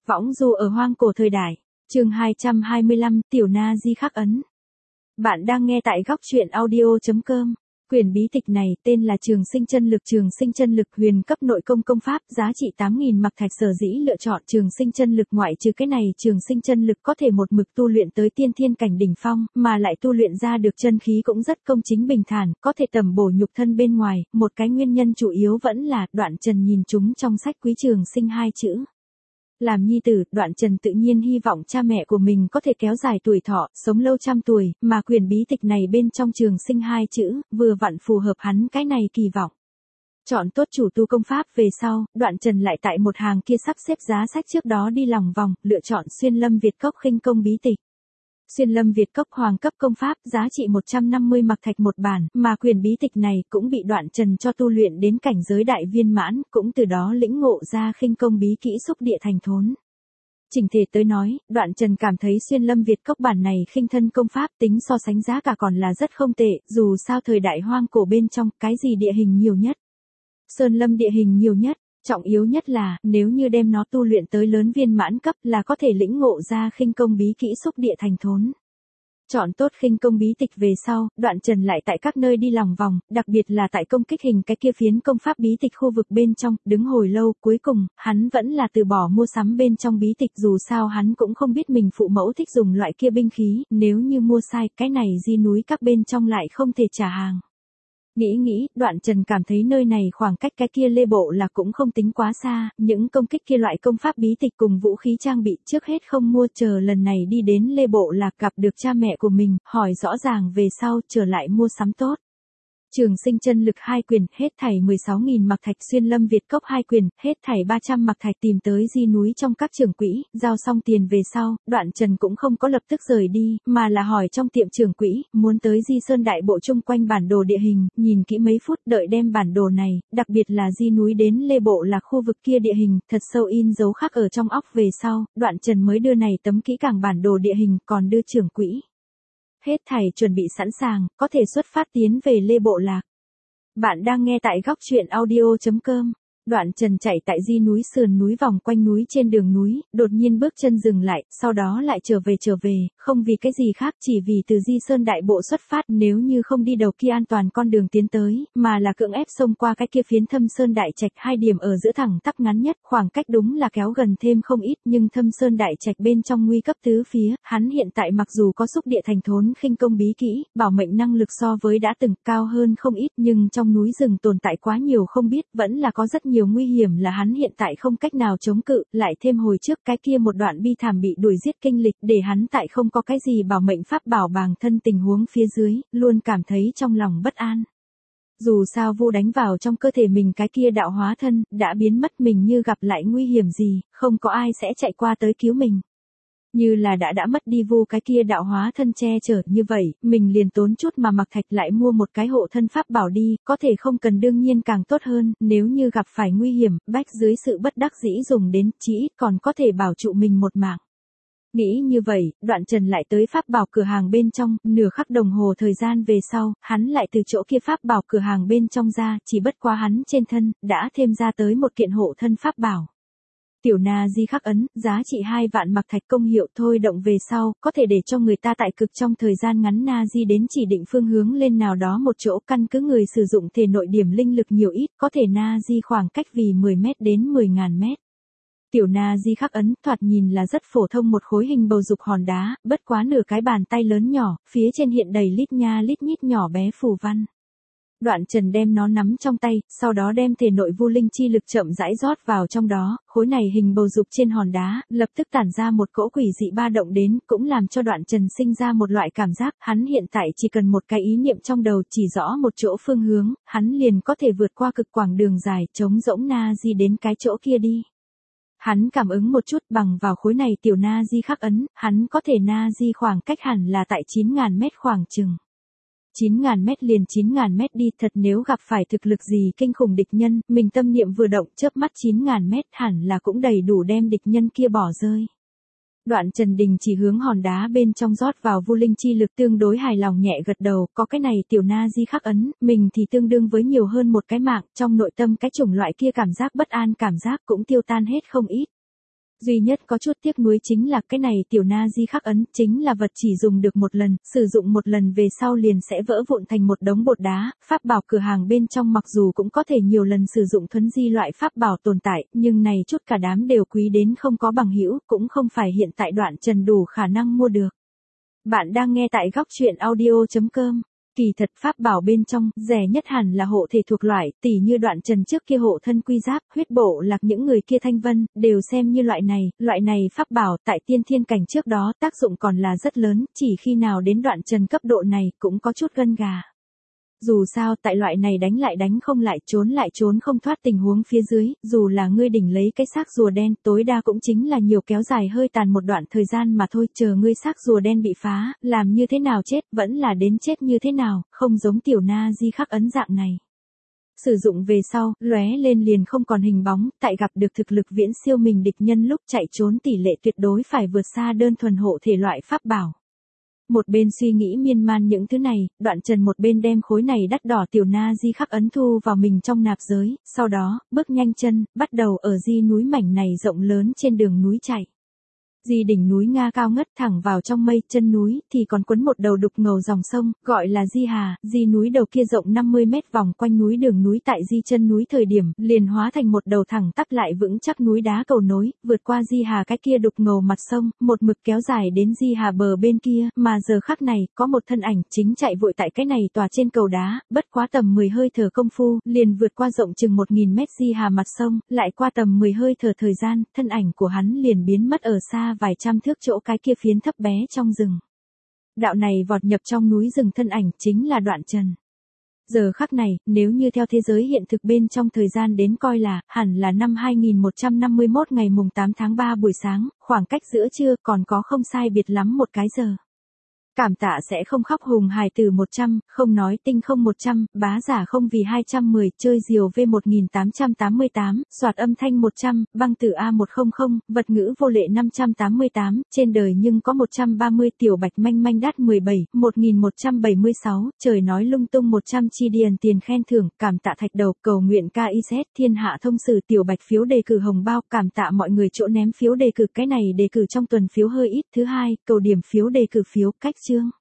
Võng du ở hoang cổ thời đại. Chương 225, Tiểu Na Di khắc ấn. Bạn đang nghe tại góc truyện audio.com. Quyển bí tịch này tên là Trường Sinh Chân Lực. Trường Sinh Chân Lực huyền cấp nội công công pháp, giá trị 8.000 mặc thạch. Sở dĩ lựa chọn Trường Sinh Chân Lực ngoại trừ cái này, Trường Sinh Chân Lực có thể một mực tu luyện tới tiên thiên cảnh đỉnh phong, mà lại tu luyện ra được chân khí cũng rất công chính bình thản, có thể tầm bổ nhục thân bên ngoài. Một cái nguyên nhân chủ yếu vẫn là Đoạn Trần nhìn chúng trong sách Quý Trường Sinh hai chữ. Làm nhi tử, Đoạn Trần tự nhiên hy vọng cha mẹ của mình có thể kéo dài tuổi thọ, sống lâu trăm tuổi, mà quyển bí tịch này bên trong Trường Sinh hai chữ, vừa vặn phù hợp hắn cái này kỳ vọng. Chọn tốt chủ tu công pháp về sau, Đoạn Trần lại tại một hàng kia sắp xếp giá sách trước đó đi lòng vòng, lựa chọn Xuyên Lâm Việt Cốc khinh công bí tịch. Xuyên Lâm Việt Cốc hoàng cấp công pháp, giá trị 150 mặc thạch một bản, mà quyển bí tịch này cũng bị Đoạn Trần cho tu luyện đến cảnh giới đại viên mãn, cũng từ đó lĩnh ngộ ra khinh công bí kỹ xúc địa thành thốn. Chỉnh thể tới nói, Đoạn Trần cảm thấy Xuyên Lâm Việt Cốc bản này khinh thân công pháp tính so sánh giá cả còn là rất không tệ, dù sao thời đại hoang cổ bên trong, cái gì địa hình nhiều nhất. Sơn lâm địa hình nhiều nhất. Trọng yếu nhất là, nếu như đem nó tu luyện tới lớn viên mãn cấp là có thể lĩnh ngộ ra khinh công bí kỹ xúc địa thành thốn. Chọn tốt khinh công bí tịch về sau, Đoạn Trần lại tại các nơi đi lòng vòng, đặc biệt là tại công kích hình cái kia phiến công pháp bí tịch khu vực bên trong, đứng hồi lâu, cuối cùng, hắn vẫn là từ bỏ mua sắm bên trong bí tịch, dù sao hắn cũng không biết mình phụ mẫu thích dùng loại kia binh khí, nếu như mua sai, cái này di núi các bên trong lại không thể trả hàng. Nghĩ, Đoạn Trần cảm thấy nơi này khoảng cách cái kia Lê Bộ là cũng không tính quá xa, những công kích kia loại công pháp bí tịch cùng vũ khí trang bị trước hết không mua, chờ lần này đi đến Lê Bộ là gặp được cha mẹ của mình, hỏi rõ ràng về sau, trở lại mua sắm tốt. Trường Sinh Chân Lực 2 quyển, hết thảy 16.000 mặc thạch. Xuyên Lâm Việt Cốc 2 quyển, hết thảy 300 mặc thạch. Tìm tới di núi trong các trưởng quỹ, giao xong tiền về sau, Đoạn Trần cũng không có lập tức rời đi, mà là hỏi trong tiệm trưởng quỹ, muốn tới Di Sơn Đại Bộ chung quanh bản đồ địa hình, nhìn kỹ mấy phút, đợi đem bản đồ này, đặc biệt là di núi đến Lê Bộ là khu vực kia địa hình, thật sâu in dấu khắc ở trong óc về sau, Đoạn Trần mới đưa này tấm kỹ càng bản đồ địa hình, còn đưa trưởng quỹ. Hết thảy chuẩn bị sẵn sàng, có thể xuất phát tiến về Lê Bộ Lạc. Bạn đang nghe tại góc truyện audio.com. Đoạn Trần chạy tại di núi sườn núi vòng quanh núi trên đường núi, đột nhiên bước chân dừng lại, sau đó lại trở về, không vì cái gì khác, chỉ vì từ Di Sơn Đại Bộ xuất phát, nếu như không đi đầu kia an toàn con đường tiến tới, mà là cưỡng ép xông qua cái kia phiến Thâm Sơn Đại Trạch, hai điểm ở giữa thẳng tắp ngắn nhất, khoảng cách đúng là kéo gần thêm không ít, nhưng Thâm Sơn Đại Trạch bên trong nguy cấp tứ phía, hắn hiện tại mặc dù có xúc địa thành thốn khinh công bí kỹ, bảo mệnh năng lực so với đã từng cao hơn không ít, nhưng trong núi rừng tồn tại quá nhiều không biết, vẫn là có rất nhiều nguy hiểm là hắn hiện tại không cách nào chống cự, lại thêm hồi trước cái kia một đoạn bi thảm bị đuổi giết kinh lịch, để hắn tại không có cái gì bảo mệnh pháp bảo bàng thân tình huống phía dưới, luôn cảm thấy trong lòng bất an. Dù sao Vu đánh vào trong cơ thể mình cái kia đạo hóa thân, đã biến mất, mình như gặp lại nguy hiểm gì, không có ai sẽ chạy qua tới cứu mình. Như là đã mất đi Vu cái kia đạo hóa thân che chở, như vậy, mình liền tốn chút mà mặc thạch lại mua một cái hộ thân pháp bảo đi, có thể không cần đương nhiên càng tốt hơn, nếu như gặp phải nguy hiểm, bách dưới sự bất đắc dĩ dùng đến, chí ít còn có thể bảo trụ mình một mạng. Nghĩ như vậy, Đoạn Trần lại tới pháp bảo cửa hàng bên trong, nửa khắc đồng hồ thời gian về sau, hắn lại từ chỗ kia pháp bảo cửa hàng bên trong ra, chỉ bất quá hắn trên thân, đã thêm ra tới một kiện hộ thân pháp bảo. Tiểu Na Di khắc ấn, giá trị 2 vạn mặc thạch, công hiệu thôi động về sau, có thể để cho người ta tại cực trong thời gian ngắn Na Di đến chỉ định phương hướng lên nào đó một chỗ, căn cứ người sử dụng thể nội điểm linh lực nhiều ít, có thể Na Di khoảng cách vì 10 mét đến 10.000 mét. Tiểu Na Di khắc ấn, thoạt nhìn là rất phổ thông một khối hình bầu dục hòn đá, bất quá nửa cái bàn tay lớn nhỏ, phía trên hiện đầy lít nha lít nhít nhỏ bé phù văn. Đoạn Trần đem nó nắm trong tay, sau đó đem thể nội Vu linh chi lực chậm rãi rót vào trong đó, khối này hình bầu dục trên hòn đá, lập tức tản ra một cỗ quỷ dị ba động đến, cũng làm cho Đoạn Trần sinh ra một loại cảm giác, hắn hiện tại chỉ cần một cái ý niệm trong đầu chỉ rõ một chỗ phương hướng, hắn liền có thể vượt qua cực quãng đường dài, trống rỗng Na Di đến cái chỗ kia đi. Hắn cảm ứng một chút, bằng vào khối này tiểu Na Di khắc ấn, hắn có thể Na Di khoảng cách hẳn là tại 9.000 mét khoảng chừng. 9.000 mét liền 9.000 mét đi, thật nếu gặp phải thực lực gì kinh khủng địch nhân, mình tâm niệm vừa động, chớp mắt 9.000 mét hẳn là cũng đầy đủ đem địch nhân kia bỏ rơi. Đoạn Trần Đình chỉ hướng hòn đá bên trong rót vào Vu linh chi lực, tương đối hài lòng nhẹ gật đầu, có cái này tiểu Na Di khắc ấn, mình thì tương đương với nhiều hơn một cái mạng, trong nội tâm cái chủng loại kia cảm giác bất an cảm giác cũng tiêu tan hết không ít. Duy nhất có chút tiếc nuối chính là cái này tiểu na di khắc ấn chính là vật chỉ dùng được một lần, sử dụng một lần về sau liền sẽ vỡ vụn thành một đống bột đá, pháp bảo cửa hàng bên trong mặc dù cũng có thể nhiều lần sử dụng thuấn di loại pháp bảo tồn tại, nhưng này chút cả đám đều quý đến không có bằng hữu, cũng không phải hiện tại Đoạn Trần đủ khả năng mua được. Bạn đang nghe tại góc truyện audio.com. Kỳ thật pháp bảo bên trong, rẻ nhất hẳn là hộ thể thuộc loại, tỉ như Đoạn Trần trước kia hộ thân quy giáp, huyết bộ lạc những người kia thanh vân, đều xem như loại này pháp bảo tại tiên thiên cảnh trước đó tác dụng còn là rất lớn, chỉ khi nào đến Đoạn Trần cấp độ này cũng có chút gân gà. Dù sao tại loại này đánh lại đánh không lại trốn không thoát tình huống phía dưới, dù là ngươi đỉnh lấy cái xác rùa đen, tối đa cũng chính là nhiều kéo dài hơi tàn một đoạn thời gian mà thôi, chờ ngươi xác rùa đen bị phá, làm như thế nào chết, vẫn là đến chết như thế nào, không giống tiểu na di khắc ấn dạng này. Sử dụng về sau, lóe lên liền không còn hình bóng, tại gặp được thực lực viễn siêu mình địch nhân lúc chạy trốn tỷ lệ tuyệt đối phải vượt xa đơn thuần hộ thể loại pháp bảo. Một bên suy nghĩ miên man những thứ này, Đoạn Trần một bên đem khối này đắt đỏ tiểu na di khắc ấn thu vào mình trong nạp giới, sau đó, bước nhanh chân, bắt đầu ở di núi mảnh này rộng lớn trên đường núi chạy. Di đỉnh núi Nga cao ngất thẳng vào trong mây, chân núi thì còn quấn một đầu đục ngầu dòng sông, gọi là Di Hà, di núi đầu kia rộng 50 mét vòng quanh núi, đường núi tại di chân núi thời điểm, liền hóa thành một đầu thẳng tắp lại vững chắc núi đá cầu nối, vượt qua Di Hà cái kia đục ngầu mặt sông, một mực kéo dài đến Di Hà bờ bên kia, mà giờ khắc này, có một thân ảnh chính chạy vội tại cái này tòa trên cầu đá, bất quá tầm 10 hơi thở công phu, liền vượt qua rộng chừng 1000 mét Di Hà mặt sông, lại qua tầm 10 hơi thở thời gian, thân ảnh của hắn liền biến mất ở xa vài trăm thước chỗ cái kia phiến thấp bé trong rừng. Đạo này vọt nhập trong núi rừng thân ảnh chính là Đoạn Trần. Giờ khắc này, nếu như theo thế giới hiện thực bên trong thời gian đến coi là, hẳn là năm 2151 ngày mùng 8 tháng 3 buổi sáng, khoảng cách giữa trưa còn có không sai biệt lắm một cái giờ. Cảm tạ sẽ không khóc hùng hài tử 100, không nói tinh không 100, bá giả không vì 210, chơi diều V1888, soạt âm thanh 100, băng tử A100, vật ngữ vô lệ 588, trên đời nhưng có 130, tiểu bạch manh manh đắt 17, 1176, trời nói lung tung 100 chi điền tiền khen thưởng, cảm tạ thạch đầu, cầu nguyện KIZ, thiên hạ thông sử, tiểu bạch phiếu đề cử hồng bao, cảm tạ mọi người chỗ ném phiếu đề cử, cái này đề cử trong tuần phiếu hơi ít. Thứ hai, cầu điểm phiếu đề cử phiếu, cách chương.